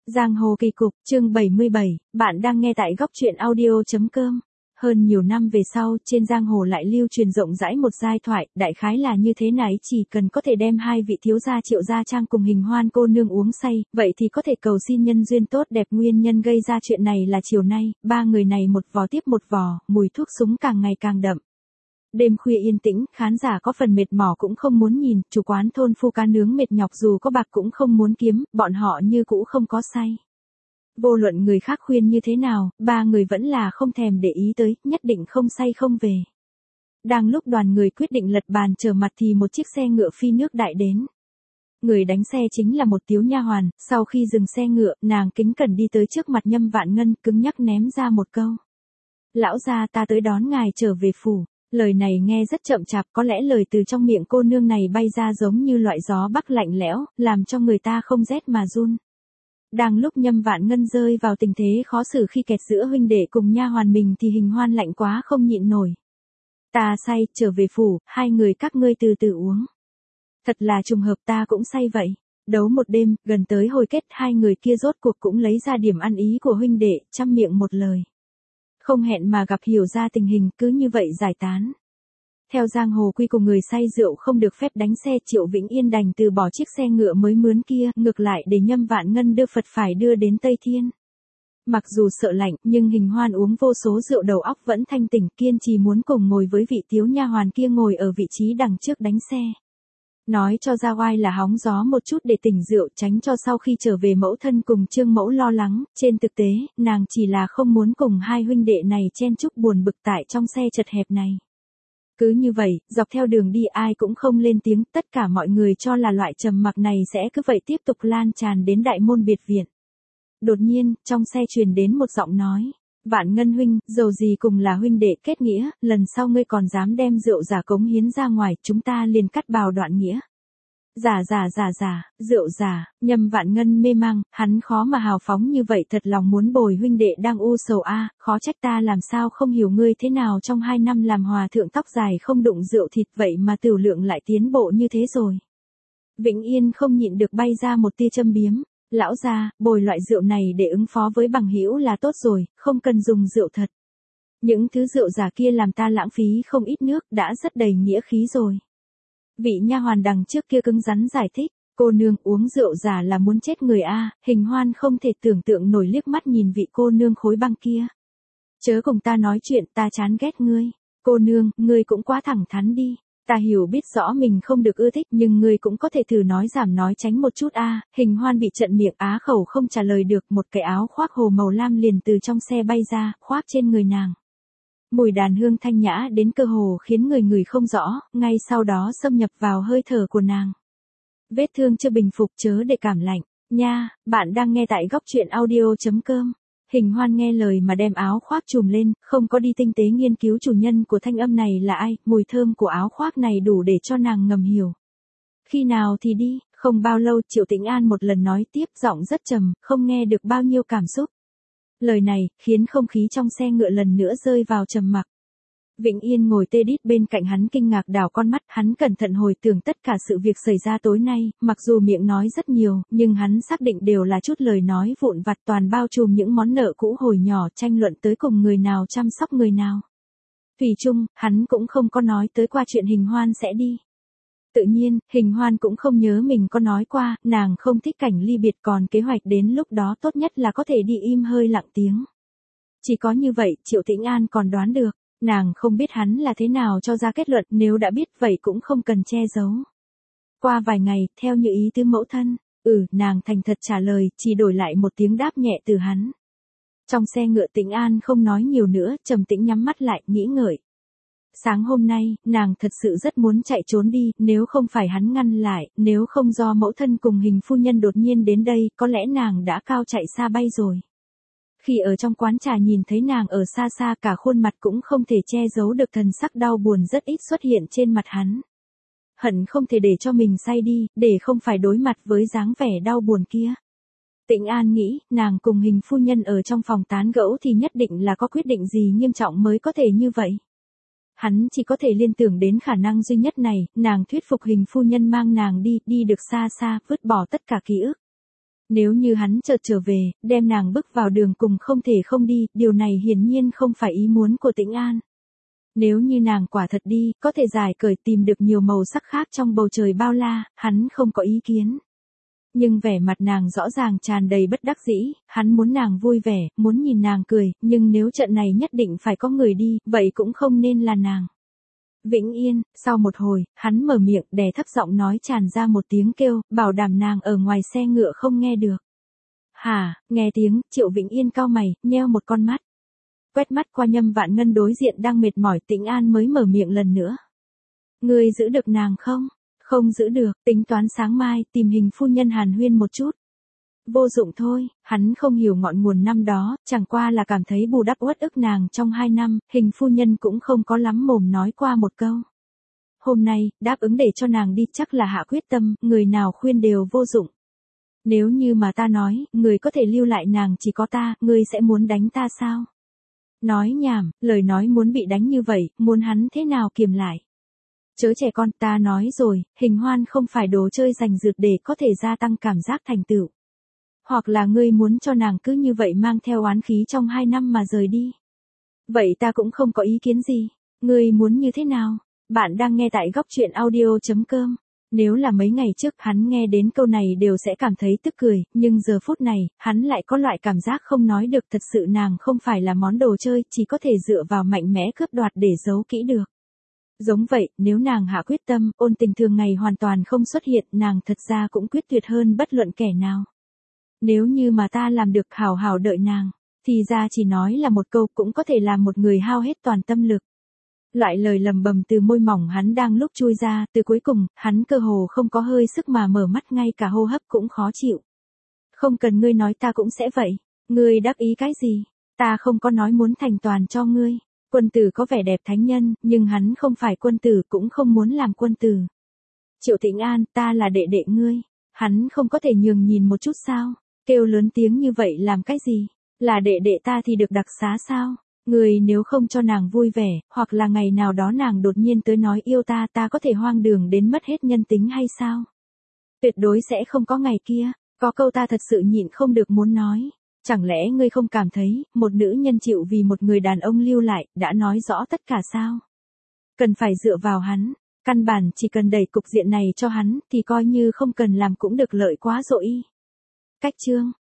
Giang hồ kỳ cục, chương 77, bạn đang nghe tại góc truyện audio.com. Hơn nhiều năm về sau, trên giang hồ lại lưu truyền rộng rãi một giai thoại, đại khái là như thế này: chỉ cần có thể đem hai vị thiếu gia Triệu Gia Trang cùng Hình Hoan cô nương uống say, vậy thì có thể cầu xin nhân duyên tốt đẹp. Nguyên nhân gây ra chuyện này là chiều nay, ba người này một vò tiếp một vò, mùi thuốc súng càng ngày càng đậm. Đêm khuya yên tĩnh, khán giả có phần mệt mỏi cũng không muốn nhìn, chủ quán thôn phu cá nướng mệt nhọc dù có bạc cũng không muốn kiếm, bọn họ như cũ không có say. Vô luận người khác khuyên như thế nào, ba người vẫn là không thèm để ý tới, nhất định không say không về. Đang lúc đoàn người quyết định lật bàn trở mặt thì một chiếc xe ngựa phi nước đại đến. Người đánh xe chính là một tiếu nha hoàn, sau khi dừng xe ngựa, nàng kính cẩn đi tới trước mặt Nhâm Vạn Ngân, cứng nhắc ném ra một câu. Lão gia, ta tới đón ngài trở về phủ. Lời này nghe rất chậm chạp, có lẽ lời từ trong miệng cô nương này bay ra giống như loại gió bắc lạnh lẽo, làm cho người ta không rét mà run. Đang lúc Nhâm Vạn Ngân rơi vào tình thế khó xử khi kẹt giữa huynh đệ cùng nha hoàn mình thì Hình Hoan lạnh quá không nhịn nổi. Ta say, trở về phủ, hai người các ngươi từ từ uống. Thật là trùng hợp, ta cũng say vậy. Đấu một đêm, gần tới hồi kết, hai người kia rốt cuộc cũng lấy ra điểm ăn ý của huynh đệ, trăm miệng một lời. Không hẹn mà gặp, hiểu ra tình hình, cứ như vậy giải tán. Theo giang hồ quy củ, người say rượu không được phép đánh xe. Triệu Vĩnh Yên đành từ bỏ chiếc xe ngựa mới mướn kia, ngược lại để Nhâm Vạn Ngân đưa Phật phải đưa đến Tây Thiên. Mặc dù sợ lạnh, nhưng Hình Hoan uống vô số rượu đầu óc vẫn thanh tỉnh, kiên trì muốn cùng ngồi với vị tiếu nha hoàn kia ngồi ở vị trí đằng trước đánh xe. Nói cho ra oai là hóng gió một chút để tỉnh rượu, tránh cho sau khi trở về mẫu thân cùng Trương Mẫu lo lắng. Trên thực tế, nàng chỉ là không muốn cùng hai huynh đệ này chen chúc buồn bực tại trong xe chật hẹp này. Cứ như vậy, dọc theo đường đi ai cũng không lên tiếng, tất cả mọi người cho là loại trầm mặc này sẽ cứ vậy tiếp tục lan tràn đến đại môn biệt viện. Đột nhiên, trong xe truyền đến một giọng nói. Vạn Ngân huynh, dầu gì cùng là huynh đệ kết nghĩa, lần sau ngươi còn dám đem rượu giả cống hiến ra ngoài, chúng ta liền cắt bào đoạn nghĩa. Rượu giả, Nhâm Vạn Ngân mê mang, hắn khó mà hào phóng như vậy, thật lòng muốn bồi huynh đệ đang u sầu a, khó trách ta làm sao không hiểu ngươi thế nào trong 2 năm làm hòa thượng tóc dài không đụng rượu thịt vậy mà tửu lượng lại tiến bộ như thế rồi. Vĩnh Yên không nhịn được bay ra một tia châm biếm. Lão gia, bồi loại rượu này để ứng phó với bằng hữu là tốt rồi, không cần dùng rượu thật. Những thứ rượu giả kia làm ta lãng phí không ít nước, đã rất đầy nghĩa khí rồi. Vị nha hoàn đằng trước kia cứng rắn giải thích, cô nương uống rượu giả là muốn chết người a. Hình Hoan không thể tưởng tượng nổi, liếc mắt nhìn vị cô nương khối băng kia. Chớ cùng ta nói chuyện, ta chán ghét ngươi. Cô nương, ngươi cũng quá thẳng thắn đi. Ta hiểu biết rõ mình không được ưa thích, nhưng ngươi cũng có thể thử nói giảm nói tránh một chút a. Hình Hoan bị trận miệng á khẩu không trả lời được, một cái áo khoác hồ màu lam liền từ trong xe bay ra, khoác trên người nàng. Mùi đàn hương thanh nhã đến cơ hồ khiến người ngửi không rõ, ngay sau đó xâm nhập vào hơi thở của nàng. Vết thương chưa bình phục, chớ để cảm lạnh. Nha, bạn đang nghe tại góc truyện audio.com. Hình Hoan nghe lời mà đem áo khoác trùm lên, không có đi tinh tế nghiên cứu chủ nhân của thanh âm này là ai, mùi thơm của áo khoác này đủ để cho nàng ngầm hiểu. Khi nào thì đi, không bao lâu Triệu Tĩnh An một lần nói tiếp, giọng rất trầm, không nghe được bao nhiêu cảm xúc. Lời này, khiến không khí trong xe ngựa lần nữa rơi vào trầm mặc. Vĩnh Yên ngồi tê đít bên cạnh hắn kinh ngạc đảo con mắt, hắn cẩn thận hồi tưởng tất cả sự việc xảy ra tối nay, mặc dù miệng nói rất nhiều, nhưng hắn xác định đều là chút lời nói vụn vặt, toàn bao trùm những món nợ cũ hồi nhỏ, tranh luận tới cùng người nào chăm sóc người nào. Thủy chung, hắn cũng không có nói tới qua chuyện Hình Hoan sẽ đi. Tự nhiên, Hình Hoan cũng không nhớ mình có nói qua, nàng không thích cảnh ly biệt, còn kế hoạch đến lúc đó tốt nhất là có thể đi im hơi lặng tiếng. Chỉ có như vậy, Triệu Tĩnh An còn đoán được. Nàng không biết hắn là thế nào cho ra kết luận, nếu đã biết vậy cũng không cần che giấu. Qua vài ngày, theo như ý tứ mẫu thân, nàng thành thật trả lời, chỉ đổi lại một tiếng đáp nhẹ từ hắn. Trong xe ngựa Tĩnh An không nói nhiều nữa, trầm tĩnh nhắm mắt lại, nghĩ ngợi. Sáng hôm nay, nàng thật sự rất muốn chạy trốn đi, nếu không phải hắn ngăn lại, nếu không do mẫu thân cùng Hình phu nhân đột nhiên đến đây, có lẽ nàng đã cao chạy xa bay rồi. Khi ở trong quán trà nhìn thấy nàng ở xa xa, cả khuôn mặt cũng không thể che giấu được thần sắc đau buồn rất ít xuất hiện trên mặt hắn. Hận không thể để cho mình say đi, để không phải đối mặt với dáng vẻ đau buồn kia. Tĩnh An nghĩ, nàng cùng Hình phu nhân ở trong phòng tán gẫu thì nhất định là có quyết định gì nghiêm trọng mới có thể như vậy. Hắn chỉ có thể liên tưởng đến khả năng duy nhất này, nàng thuyết phục Hình phu nhân mang nàng đi được xa xa, vứt bỏ tất cả ký ức. Nếu như hắn chợt trở về, đem nàng bước vào đường cùng không thể không đi, điều này hiển nhiên không phải ý muốn của Tĩnh An. Nếu như nàng quả thật đi, có thể giải cởi tìm được nhiều màu sắc khác trong bầu trời bao la, hắn không có ý kiến. Nhưng vẻ mặt nàng rõ ràng tràn đầy bất đắc dĩ, hắn muốn nàng vui vẻ, muốn nhìn nàng cười, nhưng nếu trận này nhất định phải có người đi, vậy cũng không nên là nàng. Vĩnh Yên, sau một hồi, hắn mở miệng đè thấp giọng nói tràn ra một tiếng kêu, bảo đảm nàng ở ngoài xe ngựa không nghe được. Hả, nghe tiếng, Triệu Vĩnh Yên cau mày, nheo một con mắt. Quét mắt qua Nhâm Vạn Ngân đối diện đang mệt mỏi, Tĩnh An mới mở miệng lần nữa. Ngươi giữ được nàng không? Không giữ được, tính toán sáng mai tìm Hình phu nhân hàn huyên một chút. Vô dụng thôi, hắn không hiểu ngọn nguồn năm đó, chẳng qua là cảm thấy bù đắp uất ức nàng trong 2 năm, Hình phu nhân cũng không có lắm mồm nói qua một câu. Hôm nay, đáp ứng để cho nàng đi chắc là hạ quyết tâm, người nào khuyên đều vô dụng. Nếu như mà ta nói, người có thể lưu lại nàng chỉ có ta, ngươi sẽ muốn đánh ta sao? Nói nhảm, lời nói muốn bị đánh như vậy, muốn hắn thế nào kiềm lại? Chớ trẻ con, ta nói rồi, Hình Hoan không phải đồ chơi giành giật để có thể gia tăng cảm giác thành tựu. Hoặc là ngươi muốn cho nàng cứ như vậy mang theo oán khí trong 2 năm mà rời đi. Vậy ta cũng không có ý kiến gì. Ngươi muốn như thế nào? Bạn đang nghe tại góc truyện audio.com. Nếu là mấy ngày trước hắn nghe đến câu này đều sẽ cảm thấy tức cười, nhưng giờ phút này, hắn lại có loại cảm giác không nói được, thật sự nàng không phải là món đồ chơi, chỉ có thể dựa vào mạnh mẽ cướp đoạt để giấu kỹ được. Giống vậy, nếu nàng hạ quyết tâm, ôn tình thường ngày hoàn toàn không xuất hiện, nàng thật ra cũng quyết tuyệt hơn bất luận kẻ nào. Nếu như mà ta làm được hào hào đợi nàng, thì ra chỉ nói là một câu cũng có thể làm một người hao hết toàn tâm lực. Loại lời lầm bầm từ môi mỏng hắn đang lúc chui ra, từ cuối cùng, hắn cơ hồ không có hơi sức mà mở mắt, ngay cả hô hấp cũng khó chịu. Không cần ngươi nói ta cũng sẽ vậy. Ngươi đắc ý cái gì? Ta không có nói muốn thành toàn cho ngươi. Quân tử có vẻ đẹp thánh nhân, nhưng hắn không phải quân tử, cũng không muốn làm quân tử. Triệu Tĩnh An, ta là đệ đệ ngươi. Hắn không có thể nhường nhìn một chút sao? Kêu lớn tiếng như vậy làm cái gì? Là đệ đệ ta thì được đặc xá sao? Người nếu không cho nàng vui vẻ, hoặc là ngày nào đó nàng đột nhiên tới nói yêu ta, ta có thể hoang đường đến mất hết nhân tính hay sao? Tuyệt đối sẽ không có ngày kia. Có câu ta thật sự nhịn không được muốn nói. Chẳng lẽ ngươi không cảm thấy, một nữ nhân chịu vì một người đàn ông lưu lại, đã nói rõ tất cả sao? Cần phải dựa vào hắn. Căn bản chỉ cần đẩy cục diện này cho hắn, thì coi như không cần làm cũng được lợi quá rồi. Cách chương